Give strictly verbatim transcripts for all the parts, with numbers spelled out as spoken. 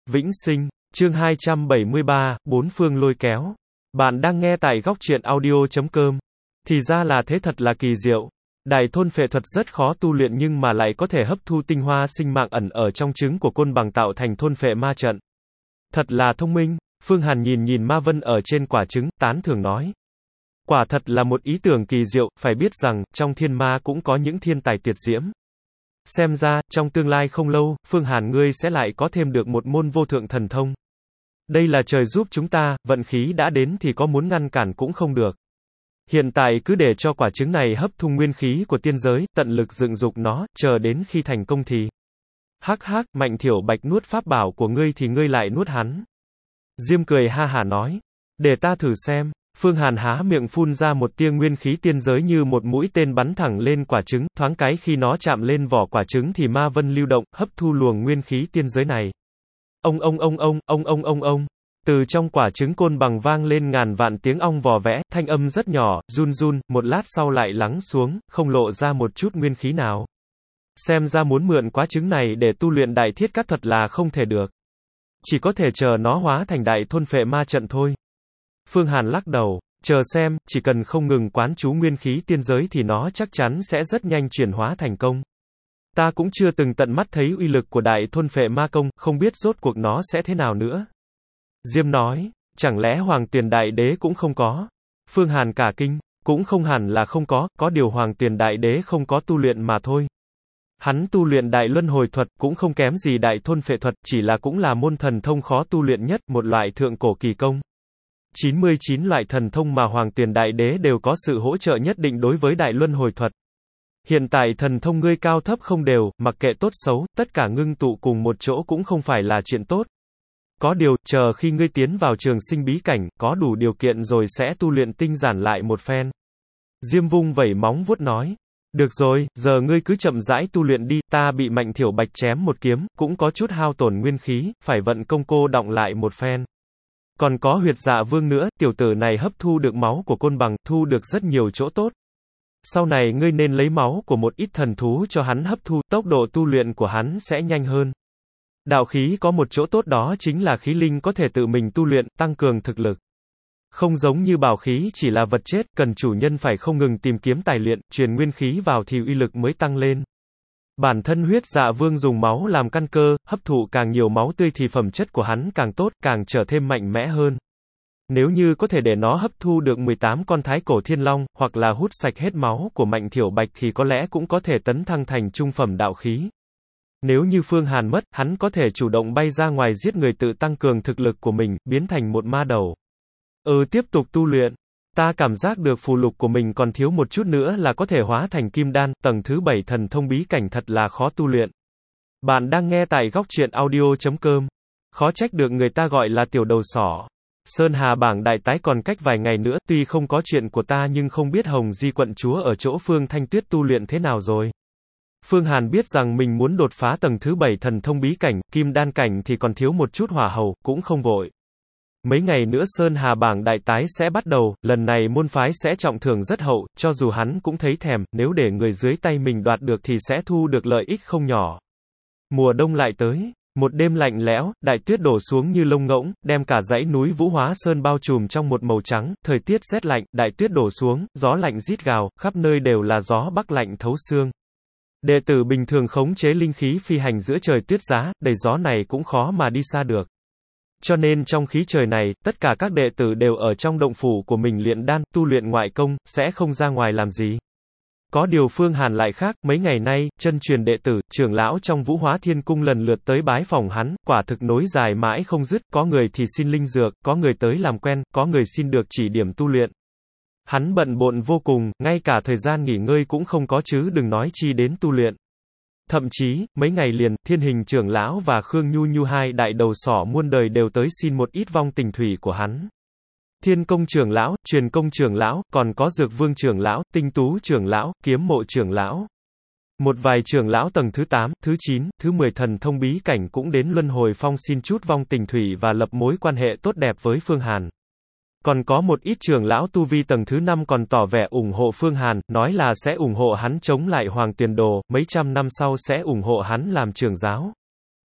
Vĩnh sinh, chương hai trăm bảy mươi ba, bốn phương lôi kéo. Bạn đang nghe tại góc truyện audio chấm com. Thì ra là thế, thật là kỳ diệu. Đại thôn phệ thuật rất khó tu luyện nhưng mà lại có thể hấp thu tinh hoa sinh mạng ẩn ở trong trứng của côn bằng tạo thành thôn phệ ma trận. Thật là thông minh. Phương Hàn nhìn nhìn ma vân ở trên quả trứng, tán thưởng nói. Quả thật là một ý tưởng kỳ diệu, phải biết rằng, trong thiên ma cũng có những thiên tài tuyệt diễm. Xem ra, trong tương lai không lâu, Phương Hàn ngươi sẽ lại có thêm được một môn vô thượng thần thông. Đây là trời giúp chúng ta, vận khí đã đến thì có muốn ngăn cản cũng không được. Hiện tại cứ để cho quả trứng này hấp thu nguyên khí của tiên giới, tận lực dựng dục nó, chờ đến khi thành công thì. Hắc hắc, Mạnh Thiểu Bạch nuốt pháp bảo của ngươi thì ngươi lại nuốt hắn. Diêm cười ha hả nói. Để ta thử xem. Phương Hàn há miệng phun ra một tia nguyên khí tiên giới như một mũi tên bắn thẳng lên quả trứng, thoáng cái khi nó chạm lên vỏ quả trứng thì ma vân lưu động, hấp thu luồng nguyên khí tiên giới này. Ông ông ông ông, ông ông ông ông. Từ trong quả trứng côn bằng vang lên ngàn vạn tiếng ong vò vẽ, thanh âm rất nhỏ, run run, một lát sau lại lắng xuống, không lộ ra một chút nguyên khí nào. Xem ra muốn mượn quả trứng này để tu luyện đại thiết cắt thuật là không thể được. Chỉ có thể chờ nó hóa thành đại thôn phệ ma trận thôi. Phương Hàn lắc đầu, chờ xem, chỉ cần không ngừng quán chú nguyên khí tiên giới thì nó chắc chắn sẽ rất nhanh chuyển hóa thành công. Ta cũng chưa từng tận mắt thấy uy lực của đại thôn phệ ma công, không biết rốt cuộc nó sẽ thế nào nữa. Diêm nói, chẳng lẽ Hoàng Tuyền Đại Đế cũng không có? Phương Hàn cả kinh, cũng không hẳn là không có, có điều Hoàng Tuyền Đại Đế không có tu luyện mà thôi. Hắn tu luyện đại luân hồi thuật, cũng không kém gì đại thôn phệ thuật, chỉ là cũng là môn thần thông khó tu luyện nhất, một loại thượng cổ kỳ công. chín mươi chín loại thần thông mà Hoàng Tuyền Đại Đế đều có sự hỗ trợ nhất định đối với đại luân hồi thuật. Hiện tại thần thông ngươi cao thấp không đều, mặc kệ tốt xấu, tất cả ngưng tụ cùng một chỗ cũng không phải là chuyện tốt. Có điều, chờ khi ngươi tiến vào trường sinh bí cảnh, có đủ điều kiện rồi sẽ tu luyện tinh giản lại một phen. Diêm vung vẩy móng vuốt nói. Được rồi, giờ ngươi cứ chậm rãi tu luyện đi, ta bị Mạnh Thiểu Bạch chém một kiếm, cũng có chút hao tổn nguyên khí, phải vận công cô đọng lại một phen. Còn có huyệt dạ vương nữa, tiểu tử này hấp thu được máu của côn bằng, thu được rất nhiều chỗ tốt. Sau này ngươi nên lấy máu của một ít thần thú cho hắn hấp thu, tốc độ tu luyện của hắn sẽ nhanh hơn. Đạo khí có một chỗ tốt đó chính là khí linh có thể tự mình tu luyện, tăng cường thực lực. Không giống như bảo khí chỉ là vật chết, cần chủ nhân phải không ngừng tìm kiếm tài luyện, truyền nguyên khí vào thì uy lực mới tăng lên. Bản thân huyết dạ vương dùng máu làm căn cơ, hấp thụ càng nhiều máu tươi thì phẩm chất của hắn càng tốt, càng trở thêm mạnh mẽ hơn. Nếu như có thể để nó hấp thu được mười tám con thái cổ thiên long, hoặc là hút sạch hết máu của Mạnh Thiểu Bạch thì có lẽ cũng có thể tấn thăng thành trung phẩm đạo khí. Nếu như Phương Hàn mất, hắn có thể chủ động bay ra ngoài giết người tự tăng cường thực lực của mình, biến thành một ma đầu. Ừ, tiếp tục tu luyện. Ta cảm giác được phù lục của mình còn thiếu một chút nữa là có thể hóa thành kim đan, tầng thứ bảy thần thông bí cảnh thật là khó tu luyện. Bạn đang nghe tại góc truyện audio chấm com. Khó trách được người ta gọi là tiểu đầu sỏ. Sơn Hà bảng đại tái còn cách vài ngày nữa, tuy không có chuyện của ta nhưng không biết Hồng Di quận chúa ở chỗ Phương Thanh Tuyết tu luyện thế nào rồi. Phương Hàn biết rằng mình muốn đột phá tầng thứ bảy thần thông bí cảnh, kim đan cảnh thì còn thiếu một chút hỏa hầu, cũng không vội. Mấy ngày nữa Sơn Hà bảng đại tái sẽ bắt đầu, lần này môn phái sẽ trọng thưởng rất hậu, cho dù hắn cũng thấy thèm, nếu để người dưới tay mình đoạt được thì sẽ thu được lợi ích không nhỏ. Mùa đông lại tới, một đêm lạnh lẽo, đại tuyết đổ xuống như lông ngỗng, đem cả dãy núi Vũ Hóa Sơn bao trùm trong một màu trắng, thời tiết rét lạnh, đại tuyết đổ xuống, gió lạnh rít gào, khắp nơi đều là gió bắc lạnh thấu xương. Đệ tử bình thường khống chế linh khí phi hành giữa trời tuyết giá, đầy gió này cũng khó mà đi xa được. Cho nên trong khí trời này, tất cả các đệ tử đều ở trong động phủ của mình luyện đan, tu luyện ngoại công, sẽ không ra ngoài làm gì. Có điều Phương Hàn lại khác, mấy ngày nay, chân truyền đệ tử, trưởng lão trong Vũ Hóa Thiên Cung lần lượt tới bái phòng hắn, quả thực nối dài mãi không dứt, có người thì xin linh dược, có người tới làm quen, có người xin được chỉ điểm tu luyện. Hắn bận bộn vô cùng, ngay cả thời gian nghỉ ngơi cũng không có chứ đừng nói chi đến tu luyện. Thậm chí, mấy ngày liền, Thiên Hình trưởng lão và Khương Nhu Nhu hai đại đầu sỏ muôn đời đều tới xin một ít vong tình thủy của hắn. Thiên Công trưởng lão, Truyền Công trưởng lão, còn có Dược Vương trưởng lão, Tinh Tú trưởng lão, Kiếm Mộ trưởng lão. Một vài trưởng lão tầng thứ tám, thứ chín, thứ mười thần thông bí cảnh cũng đến Luân Hồi Phong xin chút vong tình thủy và lập mối quan hệ tốt đẹp với Phương Hàn. Còn có một ít trưởng lão tu vi tầng thứ năm còn tỏ vẻ ủng hộ Phương Hàn, nói là sẽ ủng hộ hắn chống lại Hoàng Tuyền Đồ, mấy trăm năm sau sẽ ủng hộ hắn làm trưởng giáo.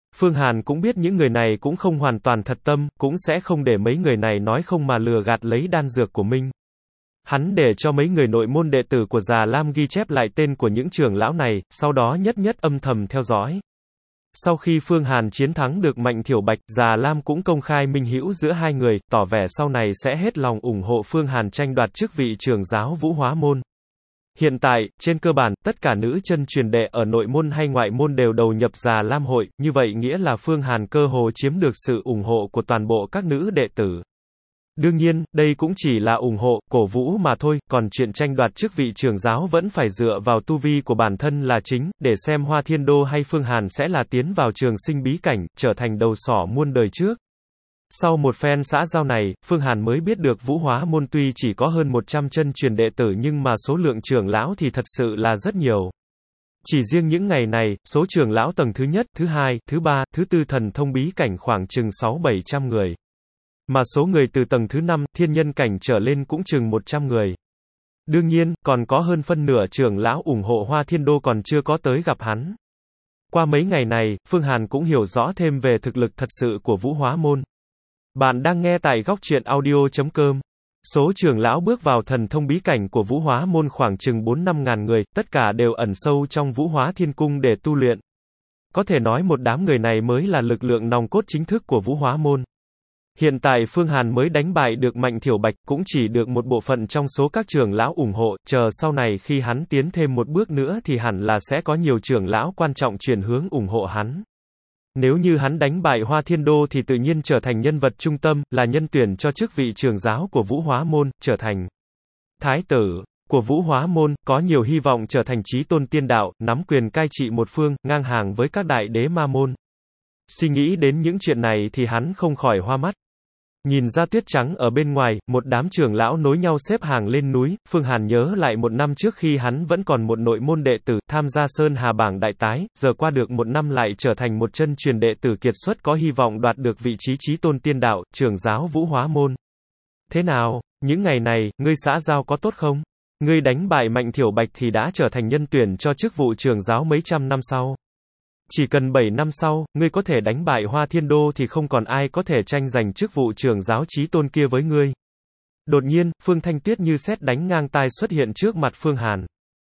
Phương Hàn cũng biết những người này cũng không hoàn toàn thật tâm, cũng sẽ không để mấy người này nói không mà lừa gạt lấy đan dược của mình. Hắn để cho mấy người nội môn đệ tử của Già Lam ghi chép lại tên của những trưởng lão này, sau đó nhất nhất âm thầm theo dõi. Sau khi Phương Hàn chiến thắng được Mạnh Thiểu Bạch, Già Lam cũng công khai minh hữu giữa hai người, tỏ vẻ sau này sẽ hết lòng ủng hộ Phương Hàn tranh đoạt chức vị trưởng giáo Vũ Hóa Môn. Hiện tại, trên cơ bản, tất cả nữ chân truyền đệ ở nội môn hay ngoại môn đều đầu nhập Già Lam hội, như vậy nghĩa là Phương Hàn cơ hồ chiếm được sự ủng hộ của toàn bộ các nữ đệ tử. Đương nhiên, đây cũng chỉ là ủng hộ, cổ vũ mà thôi, còn chuyện tranh đoạt chức vị trưởng giáo vẫn phải dựa vào tu vi của bản thân là chính, để xem Hoa Thiên Đô hay Phương Hàn sẽ là tiến vào trường sinh bí cảnh, trở thành đầu sỏ muôn đời trước. Sau một phen xã giao này, Phương Hàn mới biết được Vũ Hóa Môn tuy chỉ có hơn một trăm chân truyền đệ tử nhưng mà số lượng trưởng lão thì thật sự là rất nhiều. Chỉ riêng những ngày này, số trưởng lão tầng thứ nhất, thứ hai, thứ ba, thứ tư thần thông bí cảnh khoảng chừng sáu bảy trăm người. Mà số người từ tầng thứ năm, thiên nhân cảnh trở lên cũng chừng một trăm người. Đương nhiên, còn có hơn phân nửa trưởng lão ủng hộ Hoa Thiên Đô còn chưa có tới gặp hắn. Qua mấy ngày này, Phương Hàn cũng hiểu rõ thêm về thực lực thật sự của Vũ Hóa Môn. Bạn đang nghe tại góc truyện audio chấm com. Số trưởng lão bước vào thần thông bí cảnh của Vũ Hóa Môn khoảng chừng bốn năm ngàn người, tất cả đều ẩn sâu trong Vũ Hóa Thiên Cung để tu luyện. Có thể nói một đám người này mới là lực lượng nòng cốt chính thức của Vũ Hóa Môn. Hiện tại Phương Hàn mới đánh bại được Mạnh Thiểu Bạch, cũng chỉ được một bộ phận trong số các trưởng lão ủng hộ, chờ sau này khi hắn tiến thêm một bước nữa thì hẳn là sẽ có nhiều trưởng lão quan trọng chuyển hướng ủng hộ hắn. Nếu như hắn đánh bại Hoa Thiên Đô thì tự nhiên trở thành nhân vật trung tâm, là nhân tuyển cho chức vị trưởng giáo của Vũ Hóa Môn, trở thành thái tử của Vũ Hóa Môn, có nhiều hy vọng trở thành chí tôn tiên đạo, nắm quyền cai trị một phương, ngang hàng với các đại đế ma môn. Suy nghĩ đến những chuyện này thì hắn không khỏi hoa mắt. Nhìn ra tuyết trắng ở bên ngoài, một đám trưởng lão nối nhau xếp hàng lên núi, Phương Hàn nhớ lại một năm trước khi hắn vẫn còn một nội môn đệ tử, tham gia Sơn Hà bảng đại tái, giờ qua được một năm lại trở thành một chân truyền đệ tử kiệt xuất có hy vọng đoạt được vị trí chí tôn tiên đạo, trưởng giáo Vũ Hóa Môn. Thế nào, những ngày này, ngươi xã giao có tốt không? Ngươi đánh bại Mạnh Thiểu Bạch thì đã trở thành nhân tuyển cho chức vụ trưởng giáo mấy trăm năm sau. Chỉ cần bảy năm sau, ngươi có thể đánh bại Hoa Thiên Đô thì không còn ai có thể tranh giành chức vụ trưởng giáo chí tôn kia với ngươi. Đột nhiên, Phương Thanh Tuyết như sét đánh ngang tai xuất hiện trước mặt Phương Hàn.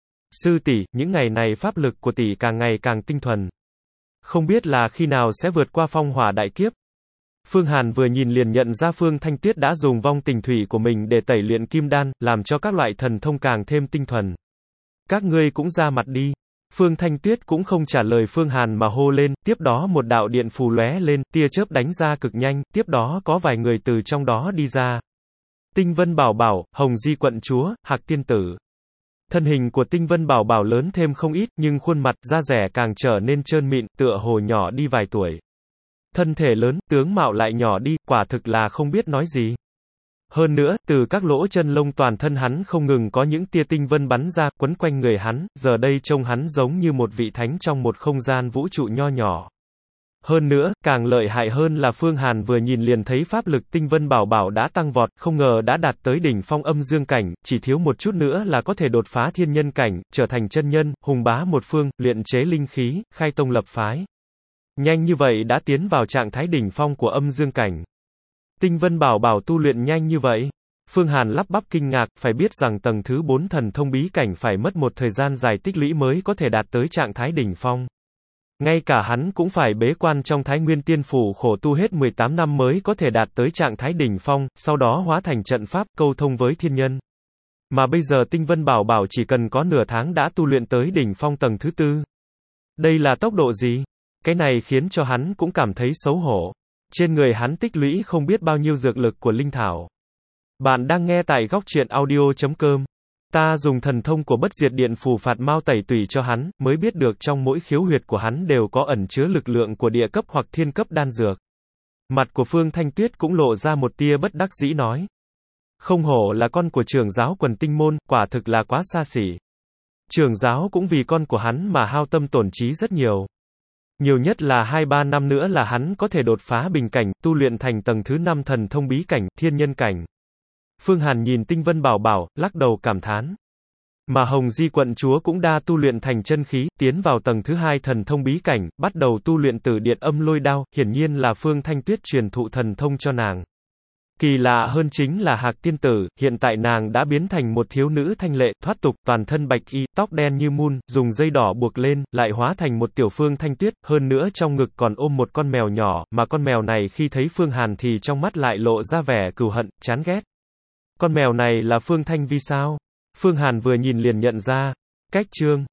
Sư tỷ, những ngày này pháp lực của tỷ càng ngày càng tinh thuần. Không biết là khi nào sẽ vượt qua phong hỏa đại kiếp. Phương Hàn vừa nhìn liền nhận ra Phương Thanh Tuyết đã dùng vong tình thủy của mình để tẩy luyện kim đan, làm cho các loại thần thông càng thêm tinh thuần. Các ngươi cũng ra mặt đi. Phương Thanh Tuyết cũng không trả lời Phương Hàn mà hô lên, tiếp đó một đạo điện phù lóe lên, tia chớp đánh ra cực nhanh, tiếp đó có vài người từ trong đó đi ra. Tinh Vân Bảo Bảo, Hồng Di Quận Chúa, Hạc Tiên Tử. Thân hình của Tinh Vân Bảo Bảo lớn thêm không ít, nhưng khuôn mặt, da rẻ càng trở nên trơn mịn, tựa hồ nhỏ đi vài tuổi. Thân thể lớn, tướng mạo lại nhỏ đi, quả thực là không biết nói gì. Hơn nữa, từ các lỗ chân lông toàn thân hắn không ngừng có những tia tinh vân bắn ra, quấn quanh người hắn, giờ đây trông hắn giống như một vị thánh trong một không gian vũ trụ nho nhỏ. Hơn nữa, càng lợi hại hơn là Phương Hàn vừa nhìn liền thấy pháp lực Tinh Vân Bảo Bảo đã tăng vọt, không ngờ đã đạt tới đỉnh phong âm dương cảnh, chỉ thiếu một chút nữa là có thể đột phá thiên nhân cảnh, trở thành chân nhân, hùng bá một phương, luyện chế linh khí, khai tông lập phái. Nhanh như vậy đã tiến vào trạng thái đỉnh phong của âm dương cảnh. Tinh Vân Bảo Bảo tu luyện nhanh như vậy. Phương Hàn lắp bắp kinh ngạc, phải biết rằng tầng thứ bốn thần thông bí cảnh phải mất một thời gian dài tích lũy mới có thể đạt tới trạng thái đỉnh phong. Ngay cả hắn cũng phải bế quan trong Thái Nguyên Tiên Phủ khổ tu hết mười tám năm mới có thể đạt tới trạng thái đỉnh phong, sau đó hóa thành trận pháp câu thông với thiên nhân. Mà bây giờ Tinh Vân Bảo Bảo chỉ cần có nửa tháng đã tu luyện tới đỉnh phong tầng thứ tư. Đây là tốc độ gì? Cái này khiến cho hắn cũng cảm thấy xấu hổ. Trên người hắn tích lũy không biết bao nhiêu dược lực của linh thảo. Bạn đang nghe tại góc truyện audio chấm com. Ta dùng thần thông của bất diệt điện phù phạt mau tẩy tủy cho hắn, mới biết được trong mỗi khiếu huyệt của hắn đều có ẩn chứa lực lượng của địa cấp hoặc thiên cấp đan dược. Mặt của Phương Thanh Tuyết cũng lộ ra một tia bất đắc dĩ nói. Không hổ là con của trưởng giáo quần tinh môn, quả thực là quá xa xỉ. Trưởng giáo cũng vì con của hắn mà hao tâm tổn trí rất nhiều. Nhiều nhất là hai ba năm nữa là hắn có thể đột phá bình cảnh, tu luyện thành tầng thứ năm thần thông bí cảnh, thiên nhân cảnh. Phương Hàn nhìn Tinh Vân Bảo Bảo, lắc đầu cảm thán. Mà Hồng Di quận chúa cũng đa tu luyện thành chân khí, tiến vào tầng thứ hai thần thông bí cảnh, bắt đầu tu luyện Tử Điện Âm Lôi Đao, hiển nhiên là Phương Thanh Tuyết truyền thụ thần thông cho nàng. Kỳ lạ hơn chính là Hạc tiên tử, hiện tại nàng đã biến thành một thiếu nữ thanh lệ, thoát tục, toàn thân bạch y, tóc đen như mun, dùng dây đỏ buộc lên, lại hóa thành một tiểu Phương Thanh Tuyết, hơn nữa trong ngực còn ôm một con mèo nhỏ, mà con mèo này khi thấy Phương Hàn thì trong mắt lại lộ ra vẻ cừu hận, chán ghét. Con mèo này là Phương Thanh Vi sao? Phương Hàn vừa nhìn liền nhận ra. Cách chương